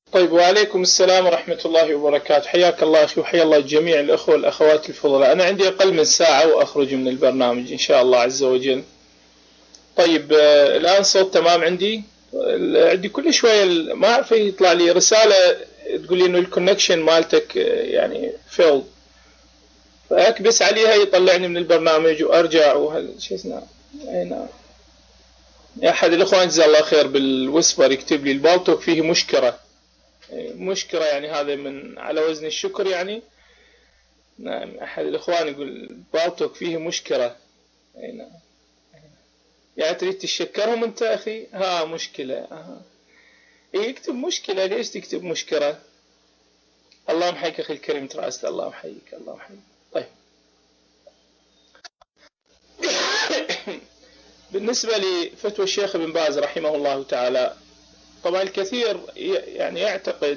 طيب، وعليكم السلام ورحمة الله وبركاته. حياك الله أخي وحيا الله جميع الأخوة والأخوات الفضلاء. أنا عندي أقل من ساعة وأخرج من البرنامج إن شاء الله عز وجل. طيب، الآن صوت تمام عندي. عندي كل شوية ما أعرف يطلع لي رسالة تقول لي إنه الكونكشن مالتك يعني فيلد، فأكبس عليها يطلعني من البرنامج وأرجع وهالشيء. نعم، أي نعم. أحد الإخوان جزاه الله خير بالوسبر يكتب لي البالتوك فيه مشكلة، يعني هذا من على وزن الشكر يعني. نعم، أحد الإخوان يقول بالتوك فيه مشكلة. أي نعم. يعني تريد تشكرهم أنت أخي؟ ها مشكلة. يكتب مشكلة، ليش تكتب مشكلة؟ الله يحييك أخي الكريم ترأست، الله يحييك الله يحييك. طيب. بالنسبة لفتوى الشيخ ابن باز رحمه الله تعالى، طبعا الكثير يعني يعتقد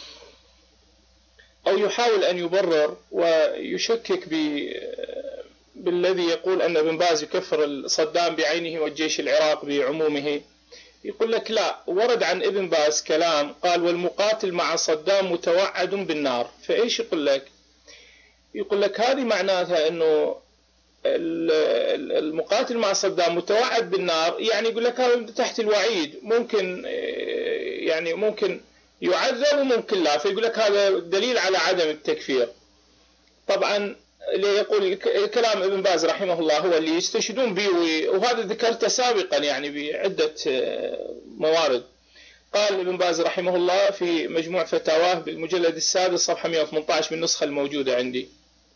أو يحاول أن يبرر ويشكك بالذي يقول أن ابن باز يكفر صدام بعينه والجيش العراق بعمومه. يقول لك لا، ورد عن ابن باز كلام قال والمقاتل مع صدام متوعد بالنار. فإيش يقول لك؟ يقول لك هذه معناتها أنه المقاتل مع صدام متوعد بالنار، يعني يقول لك هذا تحت الوعيد، ممكن يعني ممكن يعذب وممكن لا، فيقول لك هذا دليل على عدم التكفير. طبعا اللي يقول كلام ابن باز رحمه الله هو اللي يستشهدون به، وهذا ذكرته سابقا يعني بعدة موارد. قال ابن باز رحمه الله في مجموع فتاواه بالمجلد السادس صفحة 118 بالنسخة الموجودة عندي،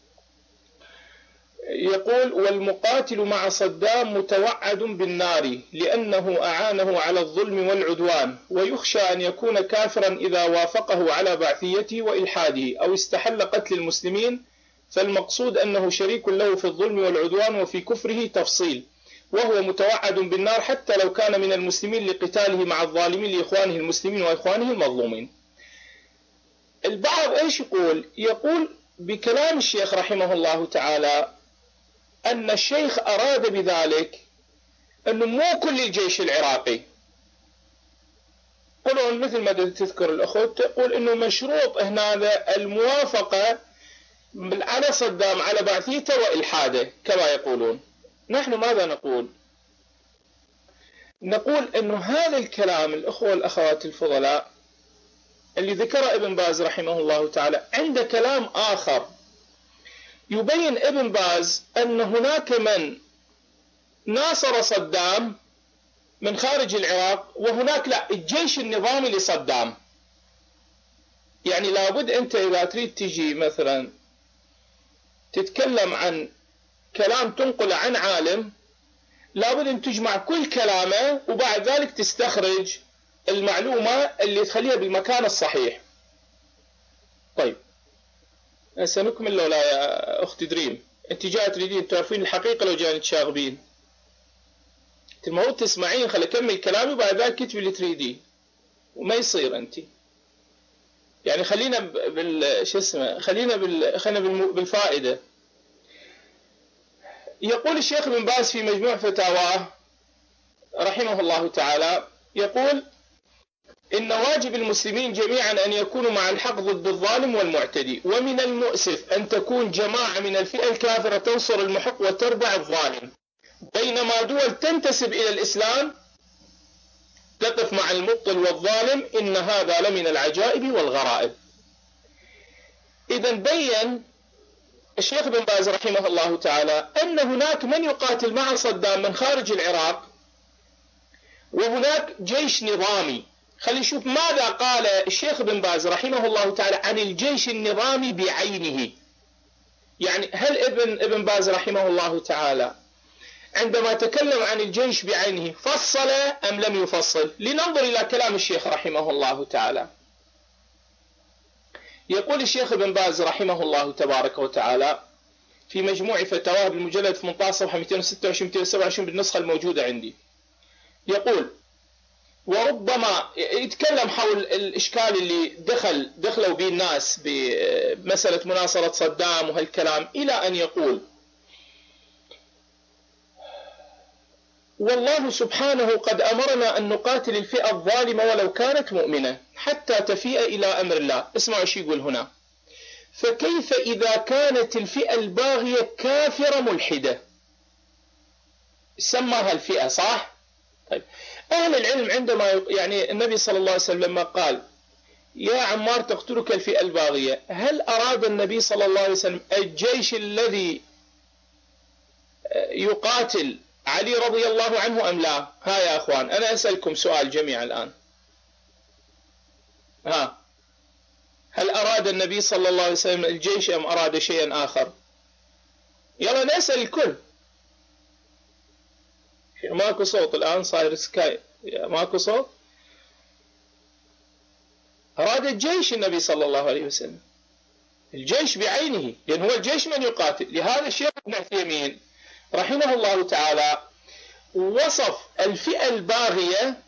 يقول والمقاتل مع صدام متوعد بالنار لأنه أعانه على الظلم والعدوان، ويخشى أن يكون كافرا إذا وافقه على بعثيته وإلحاده أو استحل قتل المسلمين، فالمقصود أنه شريك له في الظلم والعدوان وفي كفره تفصيل، وهو متوعد بالنار حتى لو كان من المسلمين لقتاله مع الظالمين لإخوانه المسلمين وإخوانه المظلومين. البعض إيش يقول بكلام الشيخ رحمه الله تعالى أن الشيخ أراد بذلك أنه مو كل الجيش العراقي، قلون مثل ما تذكر الأخوة تقول أنه مشروط هنا الموافقة على صدام على بعثيته وإلحاده كما يقولون. نحن ماذا نقول؟ نقول أنه هذا الكلام الأخوة والأخوات الفضلاء اللي ذكر ابن باز رحمه الله تعالى عند كلام آخر يبين ابن باز أن هناك من ناصر صدام من خارج العراق، وهناك لا، الجيش النظامي لصدام. يعني لابد أنت إذا تريد تجي مثلا تتكلم عن كلام تنقل عن عالم، لابد أن تجمع كل كلامه وبعد ذلك تستخرج المعلومة اللي تخليها بالمكان الصحيح. طيب، سنكمل لو لا يا أختي دريم؟ أنت جاء تريدين تعرفين الحقيقة لو جاني تشاغبين؟ أنت المفروض تسمعين، خلي أكمل كلامي وبعد ذلك كتبي اللي تريديه، وما يصير أنت يعني. خلينا خلينا بالفائدة. يقول الشيخ ابن باز في مجموع فتاواه رحمه الله تعالى، يقول إن واجب المسلمين جميعا أن يكونوا مع الحق ضد الظالم والمعتدي، ومن المؤسف أن تكون جماعة من الفئة الكافرة تنصر المحق وتربع الظالم، بينما دول تنتسب إلى الإسلام تقف مع المبطل والظالم. إن هذا لمن العجائب والغرائب. إذا بين الشيخ ابن باز رحمه الله تعالى أن هناك من يقاتل مع صدام من خارج العراق، وهناك جيش نظامي. خلينا نشوف ماذا قال الشيخ ابن باز رحمه الله تعالى عن الجيش النظامي بعينه. يعني هل ابن باز رحمه الله تعالى عندما تكلم عن الجيش بعينه فصل أم لم يفصل؟ لننظر إلى كلام الشيخ رحمه الله تعالى. يقول الشيخ ابن باز رحمه الله تبارك وتعالى في مجموع فتاواه بالمجلد 18 صفحة 226-227 بالنسخة الموجودة عندي، يقول وربما يتكلم حول الإشكال اللي دخلوا به الناس بمسألة مناصرة صدام وهالكلام، إلى أن يقول والله سبحانه قد أمرنا أن نقاتل الفئة الظالمة ولو كانت مؤمنة حتى تفيء إلى أمر الله. اسمعوا شو يقول هنا: فكيف إذا كانت الفئة الباغية كافرة ملحدة؟ سماها الفئة صح؟ طيب أهل العلم عندما يعني النبي صلى الله عليه وسلم لما قال يا عمار تقتلك الفئة الباغية، هل أراد النبي صلى الله عليه وسلم الجيش الذي يقاتل علي رضي الله عنه أم لا؟ ها يا أخوان أنا أسألكم سؤال جميعا الآن، هل أراد النبي صلى الله عليه وسلم الجيش أم أراد شيئا آخر؟ يلا نسأل الكل. ماكو صوت الآن، صاير سكاي ماكو صوت. أراد الجيش النبي صلى الله عليه وسلم، الجيش بعينه، لأن هو الجيش من يقاتل. لهذا الشيخ ابن عثيمين رحمه الله تعالى وصف الفئة الباغية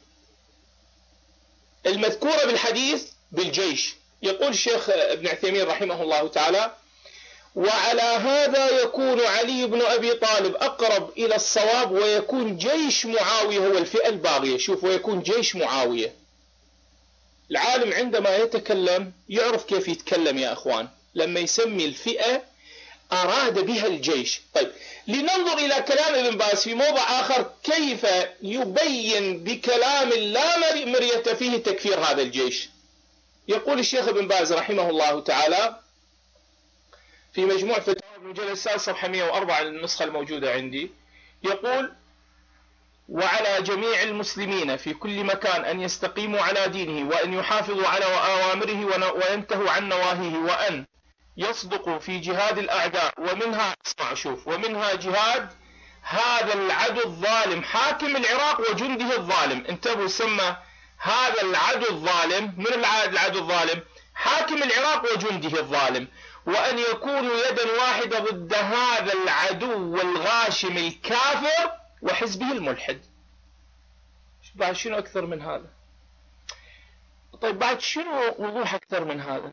المذكورة بالحديث بالجيش. يقول الشيخ ابن عثيمين رحمه الله تعالى: وعلى هذا يكون علي بن أبي طالب أقرب إلى الصواب، ويكون جيش معاوية هو الفئة الباغية. شوف، ويكون جيش معاوية. العالم عندما يتكلم يعرف كيف يتكلم يا أخوان، لما يسمي الفئة أراد بها الجيش. طيب لننظر إلى كلام ابن باز في موضع آخر كيف يبين بكلام لا مرية فيه تكفير هذا الجيش. يقول الشيخ ابن باز رحمه الله تعالى في مجموع فتاوى المجلد السادس صفحة 104 النسخة الموجودة عندي، يقول: وعلى جميع المسلمين في كل مكان أن يستقيموا على دينه، وأن يحافظوا على أوامره وينتهوا عن نواهيه، وأن يصدقوا في جهاد الأعداء، ومنها اسمع شوف، ومنها جهاد هذا العدو الظالم حاكم العراق وجنده الظالم. انتبهوا، سمى هذا العدو الظالم، من العدو الظالم؟ حاكم العراق وجنده الظالم. وأن يكونوا يدا واحدة ضد هذا العدو الغاشم الكافر وحزبه الملحد. بعد شنو أكثر من هذا؟ طيب بعد شنو وضوح أكثر من هذا؟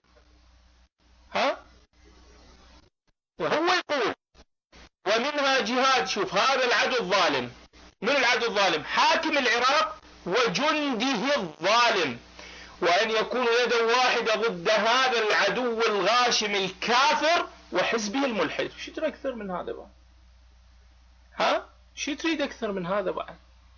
وهو يقول: ومنها جهاد، شوف، هذا العدو الظالم، من العدو الظالم؟ حاكم العراق وجنده الظالم. وأن يكونوا يدا واحدة ضد هذا العدو الغاشم الكافر وحزبه الملحد. شو تريد أكثر من هذا بعد؟ شو تريد أكثر من هذا بعد؟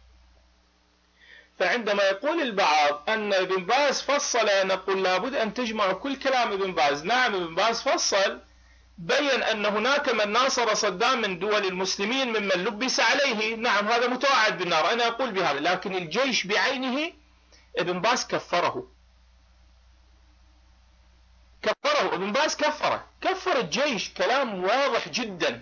فعندما يقول البعض أن ابن باز فصل، نقول لابد أن تجمع كل كلام ابن باز. نعم ابن باز فصل، بين أن هناك من ناصر صدام من دول المسلمين ممن لبس عليه، نعم هذا متوعد بالنار، أنا أقول بهذا، لكن الجيش بعينه ابن باز كفره ابن باز كفر الجيش. كلام واضح جدا.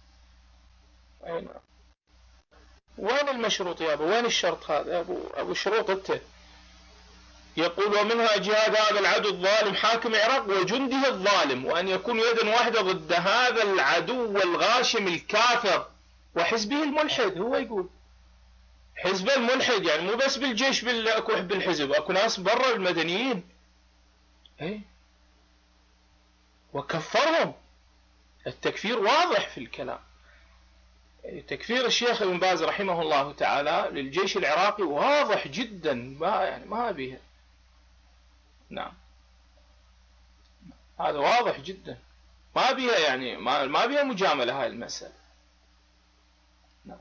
وين المشروط يا أبو؟ وين الشرط هذا يا أبو شروط أنت؟ يقول: ومنها جهاد هذا العدو الظالم حاكم العراق وجنده الظالم، وأن يكون يدا واحدة ضد هذا العدو الغاشم الكافر وحزبه الملحد. هو يقول حزب الملحد، يعني مو بس بالجيش، اكو بالحزب، اكو ناس برا المدنيين. وكفرهم. التكفير واضح في الكلام. تكفير الشيخ ابن باز رحمه الله تعالى للجيش العراقي واضح جدا، ما بيها. نعم هذا واضح جدا، ما بيها يعني ما بيها مجاملة هاي المسألة. نعم.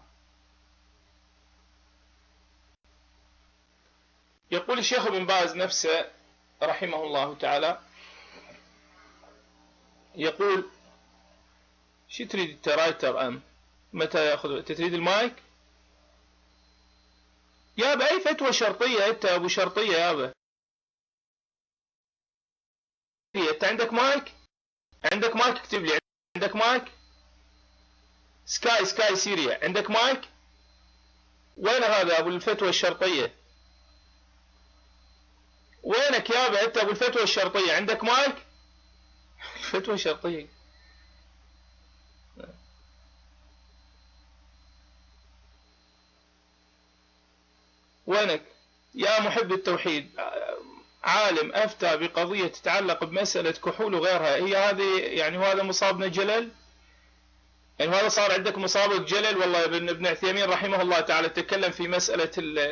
يقول الشيخ ابن باز نفسه رحمه الله تعالى، يقول: شو تريد انت رايتر ام متى ياخذ؟ تريد المايك يابا؟ اي فتوى شرطية انت ابو شرطية يابا. انت عندك مايك؟ عندك مايك؟ اكتب لي عندك مايك. سكاي سيريا عندك مايك؟ وين هذا ابو الفتوى الشرطية؟ وينك يابا انت ابو الفتوى الشرطية؟ عندك مايك؟ الفتوى الشرطية وينك يا محب التوحيد؟ عالم أفتى بقضية تتعلق بمسألة كحول وغيرها، هي هذه يعني؟ وهذا مصابنا جلل؟ يعني هذا صار عندك مسابق جلل. والله ابن عثيمين رحمه الله تعالى تكلم في مسألة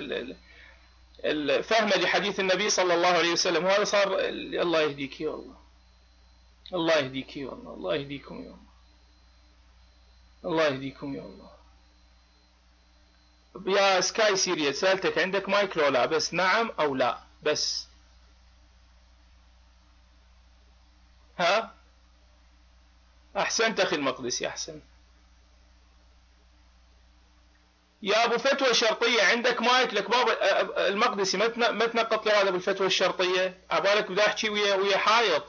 الفهم لحديث النبي صلى الله عليه وسلم، وهذا صار. الله يهديك يا الله، الله يهديك يا الله، الله يهديكم يا الله، الله يهديكم يا الله. يا سكاي سيريا سألتك عندك مايك لو لا؟ بس نعم أو لا بس. ها أحسنت أخي المقدسي، أحسنت. يا أبو فتوى شرطية عندك مايك لك باب المقدسي، ما تنقط لي هذا بالفتوى الشرطية، عبالك بدي أحكي ويا حايط.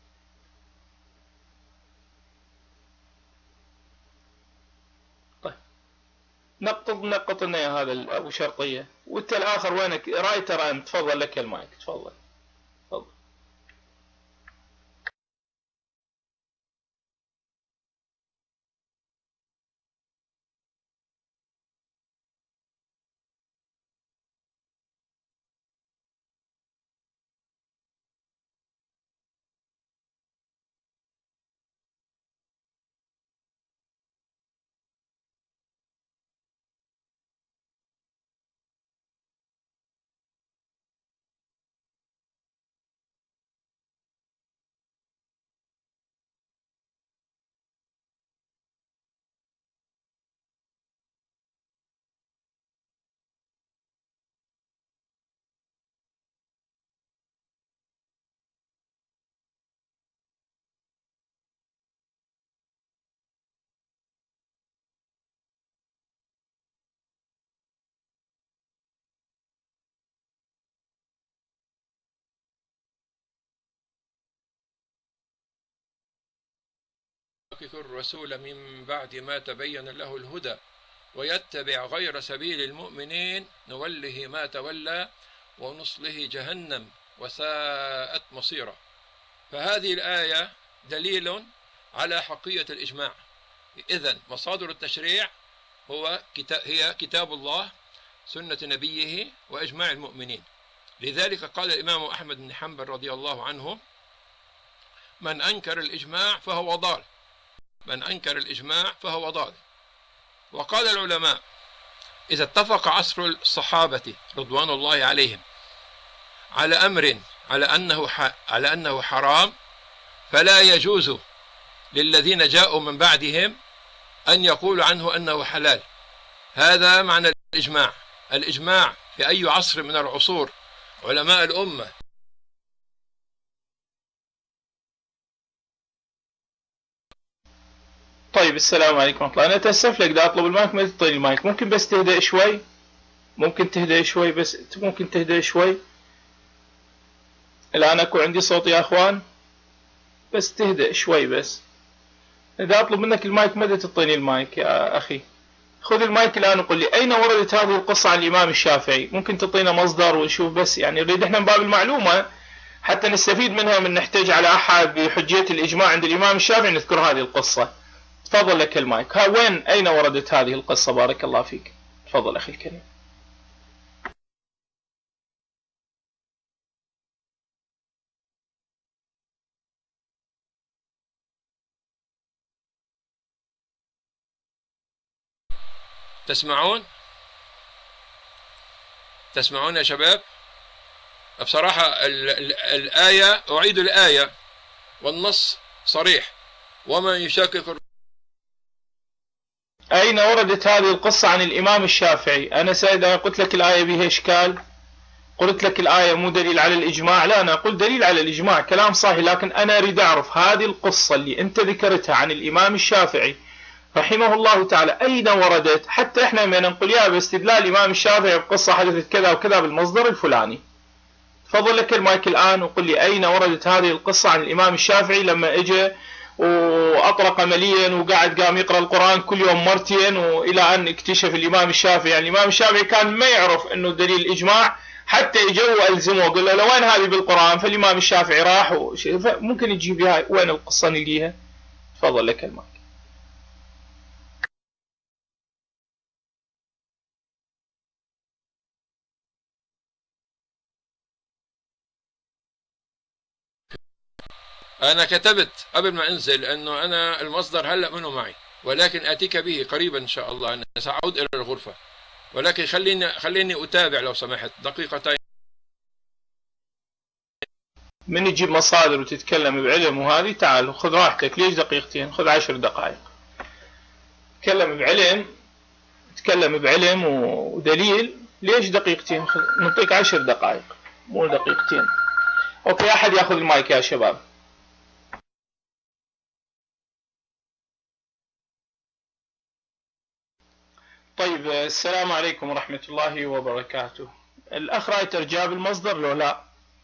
طيب نقط لنا يا هذا أبو شرطية. وأنت الآخر وينك؟ رايتر أنت، تفضل لك المايك، تفضل تفضل. الرسول من بعد ما تبين له الهدى ويتبع غير سبيل المؤمنين نوله ما تولى ونصله جهنم وساءت مصيره. فهذه الآية دليل على حقية الإجماع. إذن مصادر التشريع هي كتاب الله، سنة نبيه، وإجماع المؤمنين. لذلك قال الإمام أحمد بن حنبل رضي الله عنه: من أنكر الإجماع فهو ضال، من أنكر الإجماع فهو ضال. وقال العلماء: إذا اتفق عصر الصحابة رضوان الله عليهم على أمر على أنه حرام، فلا يجوز للذين جاءوا من بعدهم أن يقولوا عنه أنه حلال. هذا معنى الإجماع. الإجماع في أي عصر من العصور علماء الأمة طيب السلام عليكم ورحمة الله. أنا أتأسف لك، دا أطلب المايك ما تعطيني المايك. ممكن بس تهدأ شوي؟ ممكن تهدأ شوي بس؟ ممكن تهدأ شوي؟ الآن أكو عندي صوت يا أخوان، بس تهدأ شوي بس. إذا أطلب منك المايك ماذا تعطيني المايك يا أخي؟ خذ المايك الآن وقل لي أين وردت هذه القصة عن الإمام الشافعي. ممكن تعطينا مصدر ونشوف بس، يعني نريد إحنا من باب المعلومة حتى نستفيد منها، من نحتاج على أحد بحجية الإجماع عند الإمام الشافعي نذكر هذه القصة. تفضل لك المايك. ها وين أين وردت هذه القصة؟ بارك الله فيك. تفضل أخي الكريم. تسمعون يا شباب؟ بصراحة الآية، أعيد الآية والنص صريح: ومن يشاكك. أين وردت هذه القصة عن الإمام الشافعي؟ أنا سيد أنا قلت لك الآية بها إشكال، قلت لك الآية مو دليل على الإجماع. لا، أنا أقول دليل على الإجماع، كلام صحيح، لكن أنا أريد أعرف هذه القصة اللي أنت ذكرتها عن الإمام الشافعي رحمه الله تعالى أين وردت، حتى إحنا من نقول يا باستدلال الإمام الشافعي بقصة حدثت كذا وكذا بالمصدر الفلاني. تفضل لك المايك الآن وقل لي أين وردت هذه القصة عن الإمام الشافعي لما إجا وأطرق مليا وقاعد قام يقرأ القرآن كل يوم مرتين، وإلى أن اكتشف الإمام الشافعي. يعني الإمام الشافعي كان ما يعرف أنه دليل الإجماع، حتى إجوا ألزموه قال له وين هذه بالقرآن؟ فالإمام الشافعي راح ممكن تجيب هاي وين القصة نلقيها؟ تفضل لك المايك. أنا كتبت قبل ما أنزل أنه أنا المصدر هلأ منه معي، ولكن آتيك به قريبا إن شاء الله. أنا سأعود إلى الغرفة، ولكن خليني أتابع لو سمحت دقيقتين. من يجيب مصادر وتتكلم بعلم وهذه، تعال خذ راحتك. ليش دقيقتين؟ خذ 10 دقائق. تكلم بعلم ودليل. ليش دقيقتين؟ نعطيك 10 دقائق مو دقيقتين. اوكي، احد ياخذ المايك يا شباب. طيب، السلام عليكم ورحمة الله وبركاته. الأخ رايتر جاب المصدر لو لا؟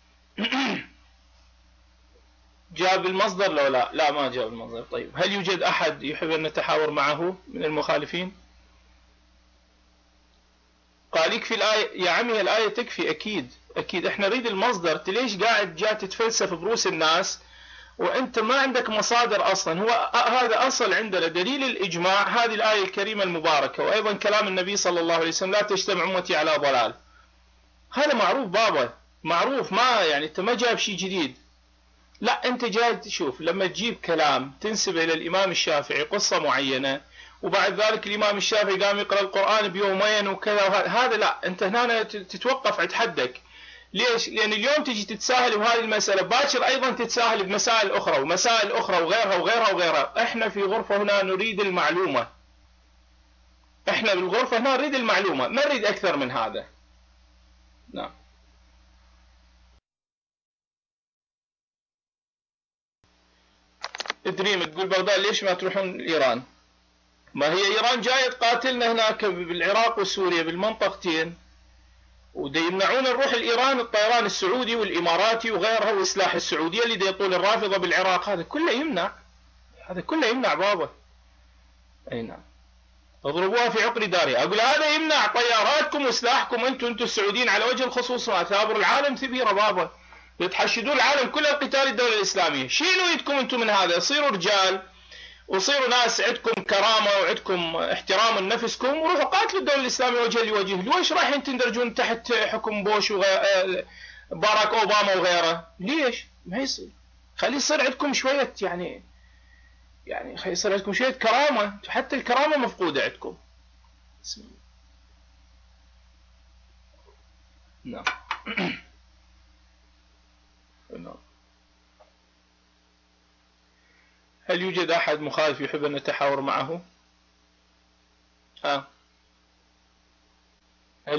جاب المصدر لو لا؟ لا، ما جاب المصدر. طيب، هل يوجد أحد يحب أن نتحاور معه من المخالفين؟ قال يكفي الآية يا عمي، الآية تكفي. أكيد إحنا نريد المصدر. أنت ليش قاعد جاء تتفلسف بروس الناس وأنت ما عندك مصادر أصلا؟ هو هذا أصل عندنا دليل الإجماع، هذه الآية الكريمة المباركة، وأيضا كلام النبي صلى الله عليه وسلم: لا تجتمع أمتي على ضلال. هذا معروف بابا، معروف، ما يعني أنت ما جايب شيء جديد. لا، أنت جاي تشوف لما تجيب كلام تنسبه إلى الإمام الشافعي، قصة معينة، وبعد ذلك الإمام الشافعي قام يقرأ القرآن بيومين وكذا، هذا لا، أنت هنا تتوقف عند حدك. ليش؟ لأن اليوم تجي تتساهل بهذه المسألة، باكر أيضا تتساهل بمسائل أخرى ومسائل أخرى وغيرها وغيرها وغيرها. إحنا في غرفة هنا نريد المعلومة. إحنا بالغرفة هنا نريد المعلومة، ما نريد أكثر من هذا. نعم. دريم تقول بغداد ليش ما تروحون إيران؟ ما هي إيران جاية تقاتلنا هناك بالعراق وسوريا بالمنطقتين، ودا يمنعون نروح الإيران الطيران السعودي والإماراتي وغيرها، وإسلاح السعودية اللي دا يطول الرافضة بالعراق. هذا كله يمنع، هذا كله يمنع بابا. أي نعم، اضربوها في عقر دارها. أقول هذا يمنع طياراتكم وإسلاحكم أنتم السعوديين على وجه الخصوص. ثابر العالم ثبيرة بابا، يتحشدون العالم كله قتال الدولة الإسلامية. شيلوا يدكم أنتم من هذا، صيروا رجال وصيروا ناس عندكم كرامة وعندكم احترام لنفسكم، وروحوا قاتلوا الدولة الإسلامية وجها لوجه. ليش رايحين تندرجون تحت حكم بوش باراك أوباما وغيره؟ ليش؟ ما يصير. خلي يصير عندكم شوية يعني خلي يصير عندكم شوية كرامة. حتى الكرامة مفقودة عندكم. بسم الله. نعم. هل يوجد أحد مخالف يحب أن نتحاور معه؟ هل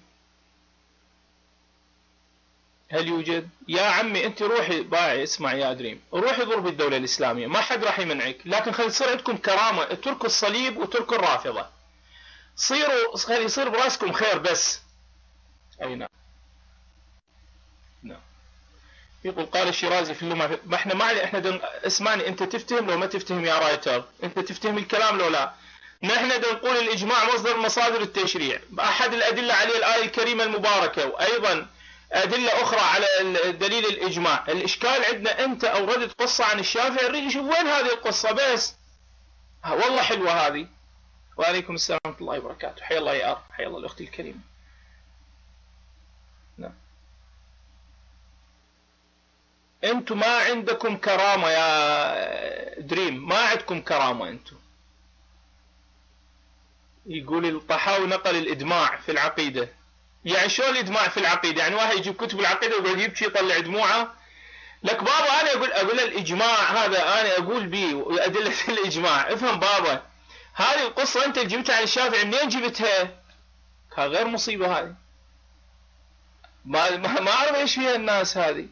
يوجد؟ يا عمي أنت روحي باعي، اسمع يا دريم، روحي ضرب الدولة الإسلامية، ما حد راح يمنعك، لكن خلي يصير عندكم كرامة. اتركوا الصليب وتركوا الرافضة، خلي يصير براسكم خير بس. أي نعم. نعم. يقول قال الشيرازي في اللمعة، ما احنا احنا اسمعني، انت تفتهم لو ما تفتهم يا رايتر، انت تفتهم الكلام لو لا. نحن نقول الإجماع مصدر مصادر التشريع، أحد الأدلة عليه الآية الكريمة المباركة، وأيضا أدلة أخرى على دليل الإجماع. الإشكال عندنا أنت أوردت قصة عن الشافعي، نريد نشوف وين هذه القصة بس. والله حلوة هذه. وعليكم السلام ورحمة الله وبركاته. حيا الله يا أر، حيا الله الأخت الكريمة. نعم. أنتم ما عندكم كرامة يا دريم، ما عندكم كرامة أنتم. يقول الطحاوي نقل الإدماع في العقيدة. يعني شو الإدماع في العقيدة؟ يعني واحد يجيب كتب العقيدة ويقعد يبكي يطلع دموعه. لك بابا أنا أقول الإجماع هذا أنا أقول به وأدلة الإجماع. افهم بابا، هذه القصة أنت اللي جبتها عن الشافعي، منين جبتها؟ غير مصيبة هذه. ما أعرف إيش فيها الناس هذه.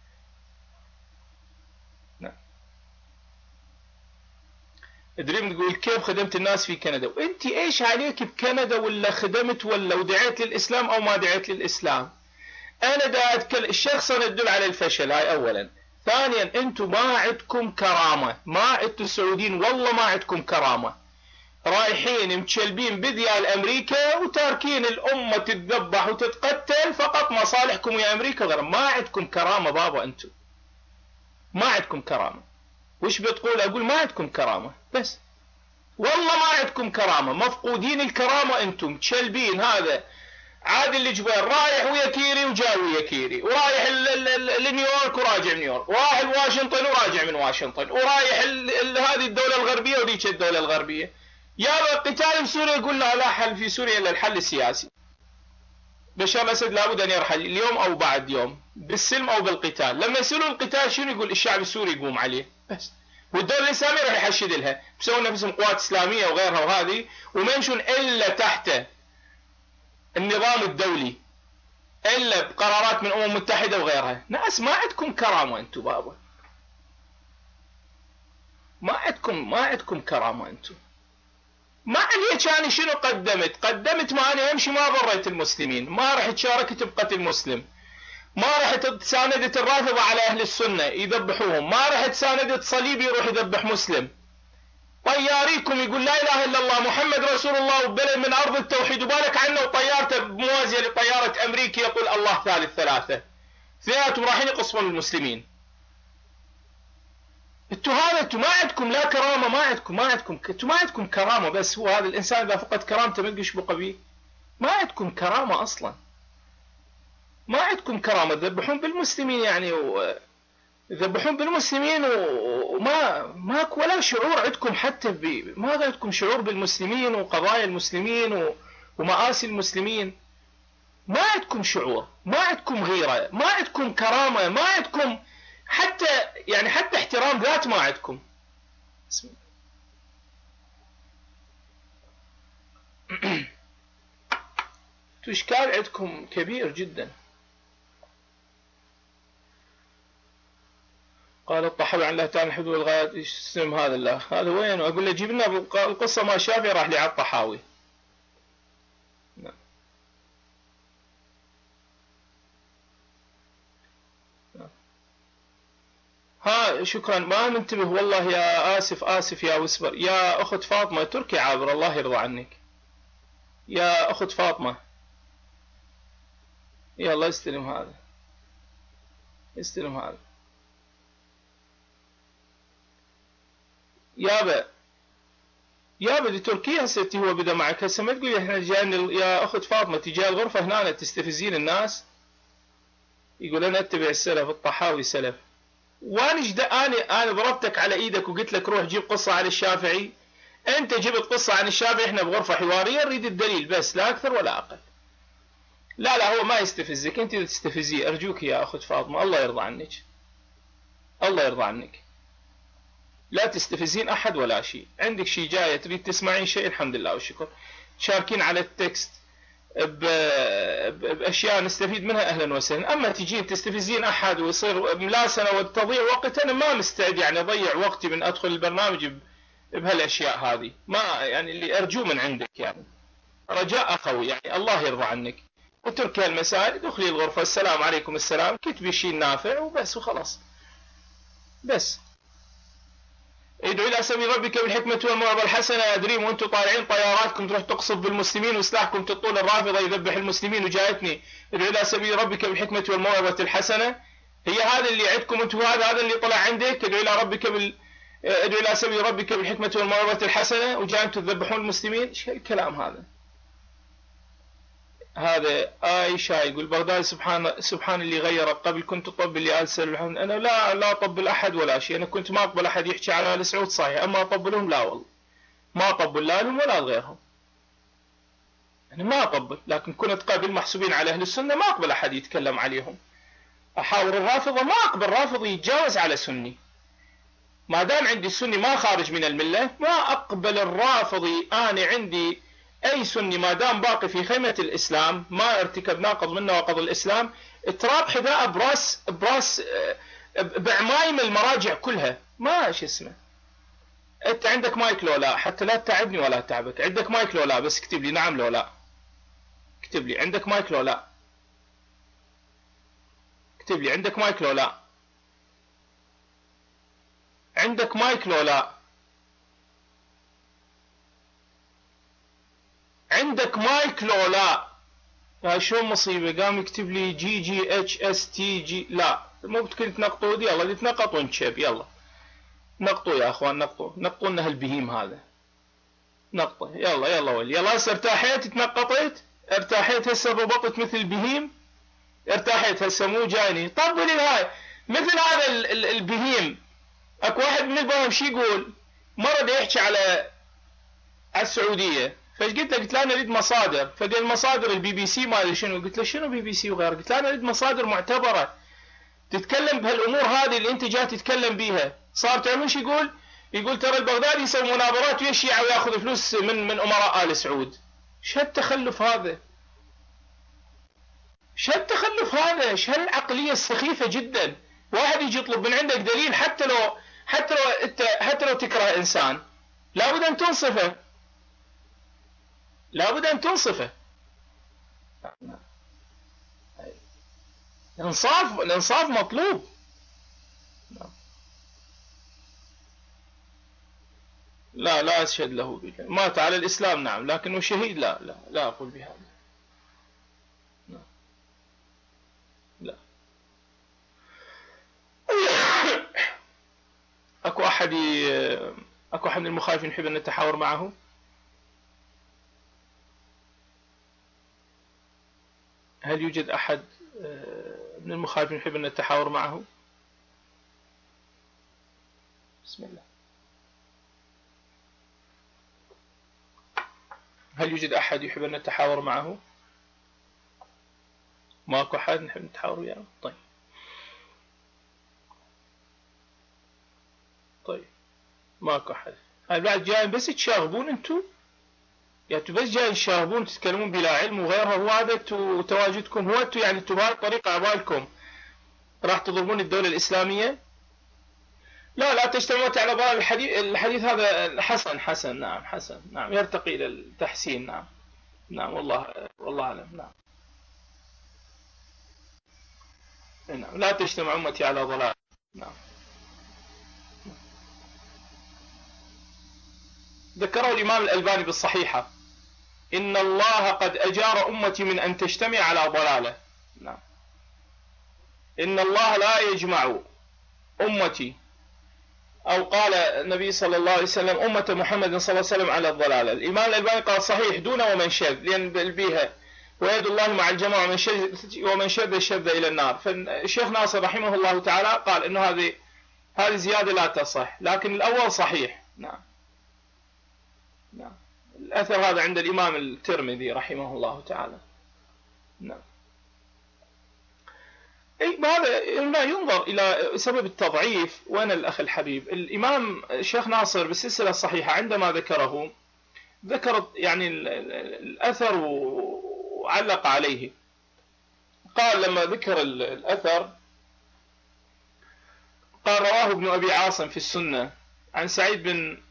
دريم تقول كيف خدمت الناس في كندا؟ وانت ايش عليك بكندا؟ ولا خدمت ولا ودعيت للاسلام او ما دعيت للاسلام؟ انا دا اتكلم الشخص انا تدل على الفشل، هاي اولا. ثانيا انتم ما عندكم كرامه، ما انتم السعوديين والله ما عندكم كرامه. رايحين متشلبين بذيال امريكا وتاركين الامه تتذبح وتتقتل فقط مصالحكم يا امريكا غير. ما عندكم كرامه بابا، انتم ما عندكم كرامه. وش بتقول؟ اقول ما عندكم كرامه بس، والله ما عندكم كرامه، مفقودين الكرامه انتم. تشلبين هذا عادل الجبير رايح ويا كيري وجاي ويا كيري، ورايح لنيويورك وراجع نيويورك، راح لواشنطن وراجع من واشنطن، ورايح هذه الدولة الغربية وذيك الدولة الغربية. يا قتال بسوريا، يقول لا حل في سوريا الا الحل السياسي. بشار الاسد لابد ان يرحل اليوم او بعد يوم، بالسلم او بالقتال. لما يصيروا القتال شنو يقول؟ الشعب السوري يقوم عليه بس، والدولة الاسلامية راح يحشد لها، بيسوون نفسهم قوات اسلامية وغيرها وهذه، وما يمشون الا تحت النظام الدولي، الا بقرارات من الامم المتحدة وغيرها. ناس ما عندكم كرامة انتم بابا، ما عندكم كرامة انتم. ما هي كان شنو قدمت ما انا يمشي ما ضريت المسلمين، ما رحت شاركت بقتل مسلم، ما رحت ساندت الرافضة على اهل السنة يذبحوهم، ما رحت ساندت صليبي يروح يذبح مسلم. طياريكم يقول لا اله الا الله محمد رسول الله وبلد من ارض التوحيد، وبالك عنه وطيارته موازية لطيارة امريكا يقول الله ثالث ثلاثة، اثنيناتهم رايحين يقصفون المسلمين. انتوا ما عندكم لا كرامة، ما عندكم كرامة. بس هو هذا الانسان اذا فقد كرامته ما يشبق به. ما عندكم كرامة اصلا، ما عندكم كرامة. تذبحون بالمسلمين يعني يذبحون بالمسلمين وما ماكو ولا شعور عندكم، حتى ما عندكم شعور بالمسلمين وقضايا المسلمين ومآسي المسلمين. ما عندكم شعور، ما عندكم غيرة، ما عندكم كرامة، ما عندكم حتى احترام ذات ما عندكم. إشكال عندكم كبير جدا. قال الطحاوي عن الله تعالى الحدود والغايات. ايش اسم هذا الله؟ هذا وين؟ اقول له جيب لنا القصه ما شافي راح لي على الطحاوي. نعم. ها شكرا، ما منتبه والله. يا اسف يا وسبر. يا اخت فاطمه تركي عابر، الله يرضى عنك يا اخت فاطمه. يلا استلم هذا، استلم هذا. يابا دي تركيا هسه هو بدا معك هسه، ما تقولي احنا جايين. يا اخت فاطمه تجي الغرفه هنا تستفزين الناس. يقول انا اتبع السلف، الطحاوي سلف. انا ضربتك على ايدك وقلت لك روح جيب قصه عن الشافعي، انت جبت قصه عن الشافعي، احنا بغرفه حواريه نريد الدليل بس، لا اكثر ولا اقل. لا هو ما يستفزك، انت تستفزيه. ارجوك يا اخت فاطمه، الله يرضى عنك، الله يرضى عنك. لا تستفزين احد ولا شيء. عندك شيء جايه تريد تسمعين شيء، الحمد لله والشكر. تشاركين على التكست باشياء نستفيد منها، اهلا وسهلا. اما تجين تستفزين احد ويصير ملاسنه وتضيع وقت، انا ما مستعد يعني اضيع وقتي من ادخل البرنامج بهالاشياء هذه. ما يعني اللي ارجوه من عندك يعني رجاء اخوي، يعني الله يرضى عنك. اتركي هالمسائل، ادخلي الغرفه، السلام عليكم السلام، كتبي شيء نافع وبس وخلاص. بس ادعوا الى سبيل ربك بالحكمه والموعظه الحسنه. ادري وانتم طالعين طياراتكم تروح تقصف بالمسلمين وسلاحكم تطول الرافضه يذبح المسلمين، وجايتني ادعوا الى سبيل ربك بالحكمه والموعظه الحسنه. هي هذا اللي عندكم انتم، هذا اللي طلع عندك. ادعوا الى ربك ادعوا الى سبيل ربك بالحكمه والموعظه الحسنه، وجايين تذبحون المسلمين. ايش الكلام هذا؟ هذا عائشة يقول بغداد سبحان اللي غير. قبل كنت أطبل لآل سلم، أنا لا أطبل أحد ولا شيء. أنا كنت ما أقبل أحد يحكي على آل سعود صحيح، أما أطبلهم لا والله، ما أطبل لا لهم ولا لغيرهم. أنا ما أطبل، لكن كنت قبل محسوبين على أهل السنة ما أقبل أحد يتكلم عليهم. أحاور الرافضة، ما أقبل رافضي يتجاوز على سني. ما دام عندي السني ما خارج من الملة، ما أقبل الرافضي. أنا عندي أي سني ما دام باقي في خيمة الإسلام، ما ارتكب ناقض من نواقض الإسلام، تراب حذاء براس بعمايم المراجع كلها. ما شو اسمه. أنت عندك مايك لو لا؟ حتى لا تتعبني ولا تعبك. عندك مايك لو لا؟ بس اكتب لي نعم لو لا. اكتب لي عندك مايك لو لا. اكتب لي عندك مايك لو لا. عندك مايك لو لا. عندك مايك لو لا؟ يا شو مصيبة، قام يكتب لي GGHSTG. لا مو بتكون تنقطوا دي، يلا نتنقط ونشب. يلا نقطوا يا اخوان، نقطوا لنا هالبهيم هذا. نقطه يلا ولي. يلا هسه ارتاحيت، تنقطيت، ارتاحيت هسه ضبطت مثل البهيم. ارتاحت هسه مو جايني طبل هاي مثل هذا البهيم. اكو واحد من البهم شي يقول مرة يحكي على السعودية، فايش قلت له؟ قلت له انا اريد مصادر، فقال مصادر البي بي سي ما ادري شنو. قلت له شنو بي بي سي وغيره؟ قلت له انا اريد مصادر معتبرة تتكلم بهالامور هذه اللي انت جاي تتكلم بيها. صار تعرفون شو يقول؟ يقول ترى البغدادي يسوي مناظرات ويا الشيعة وياخذ فلوس من امراء ال سعود. شو هالتخلف هذا؟ شو هالتخلف هذا؟ شو هالعقلية السخيفة جدا؟ واحد يجي يطلب من عندك دليل حتى لو تكره انسان لابد ان تنصفه، لابد ان تنصفه. الانصاف مطلوب. لا أشهد له بالله. مات على الإسلام نعم، لكنه شهيد لا أقول بهذا. لا. أكو أحد من المخالفين يحب أن نتحاور معه؟ هل يوجد أحد من المخالفين يحب أن نتحاور معه؟ بسم الله. هل يوجد أحد يحب أن نتحاور معه؟ ماكو أحد نحب نتحاور وياه؟ طيب ماكو أحد. هاي بعد جايين بس تشاغبون انتو؟ يعني انتو بس جايين تشاغبون تتكلمون بلا علم وغيرها، هو هذا تواجدكم؟ هو انتو يعني انتو بهاي الطريقة عبالكم راح تضربون الدولة الإسلامية؟ لا تجتمعون على بال الحديث هذا حسن نعم يرتقي إلى التحسين. نعم والله أعلم. نعم لا تجتمع أمتي على ضلال. نعم. ذكره الإمام الألباني بالصحيحة: إن الله قد أجار أمتي من أن تجتمع على ضلالة. نعم. إن الله لا يجمع أمتي، أو قال النبي صلى الله عليه وسلم أمة محمد صلى الله عليه وسلم على الضلالة. الإمام الألباني قال صحيح دون ومن شذ، لأن بها ويد الله مع الجماعة ومن شذ إلى النار. فالشيخ ناصر رحمه الله تعالى قال إنه هذه زيادة لا تصح، لكن الأول صحيح. نعم. الأثر هذا عند الإمام الترمذي رحمه الله تعالى. نعم. هذا ينظر إلى سبب التضعيف. وأنا الأخ الحبيب الإمام الشيخ ناصر بالسلسلة الصحيحة عندما ذكر يعني الأثر وعلق عليه. قال لما ذكر الأثر قال رواه ابن أبي عاصم في السنة عن سعيد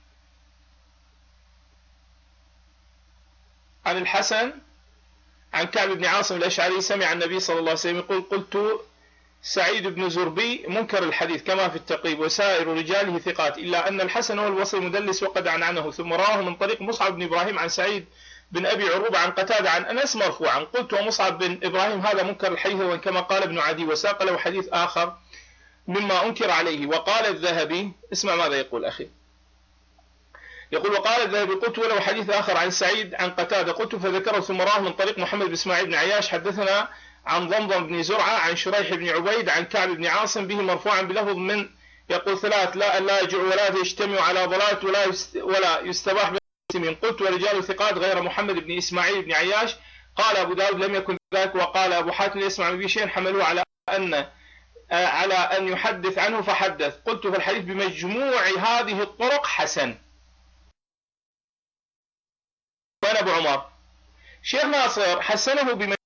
عن الحسن عن كعب بن عاصم الأشعري سمع النبي صلى الله عليه وسلم يقول: قلت سعيد بن زربي منكر الحديث كما في التقريب وسائر رجاله ثقات، إلا أن الحسن هو الوصي مدلس وقد عنه. ثم رواه من طريق مصعب بن إبراهيم عن سعيد بن أبي عروبة عن قتادة عن أنس مرفوعا: قلت ومصعب بن إبراهيم هذا منكر الحديث، وإن كما قال ابن عدي، وساق له حديث آخر مما أنكر عليه. وقال الذهبي، اسمع ماذا يقول أخي، يقول: وقال الذهبي قلت وله حديث آخر عن سعيد عن قتادة، قلت فذكره. ثم راه من طريق محمد بن إسماعيل بن عياش حدثنا عن ضمضم بن زرعة عن شريح بن عبيد عن كعب بن عاصم به مرفوعا بلفظ من يقول: ثلاث لا يجع ولا يجتمع على ضلالة ولا يستباح بالمسلمين. قلت ورجال ثقات غير محمد بن إسماعيل بن عياش. قال أبو داود لم يكن ذلك. وقال أبو حاتم يسمع به شيء حملوه على أن يحدث عنه فحدث. قلت فالحديث بمجموع هذه الطرق حسن. وأنا أبو عمر شيخ ناصر حسنه